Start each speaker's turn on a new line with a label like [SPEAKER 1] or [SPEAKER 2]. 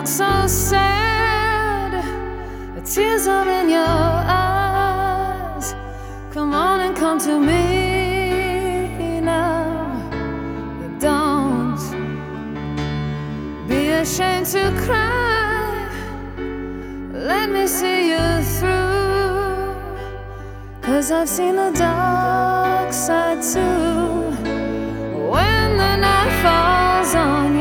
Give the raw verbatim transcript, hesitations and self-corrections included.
[SPEAKER 1] look so sad, the tears are in your eyes. Come on and come to me now. Don't be ashamed to cry. Let me see you through, 'cause I've seen the dark side too. When the night falls on you,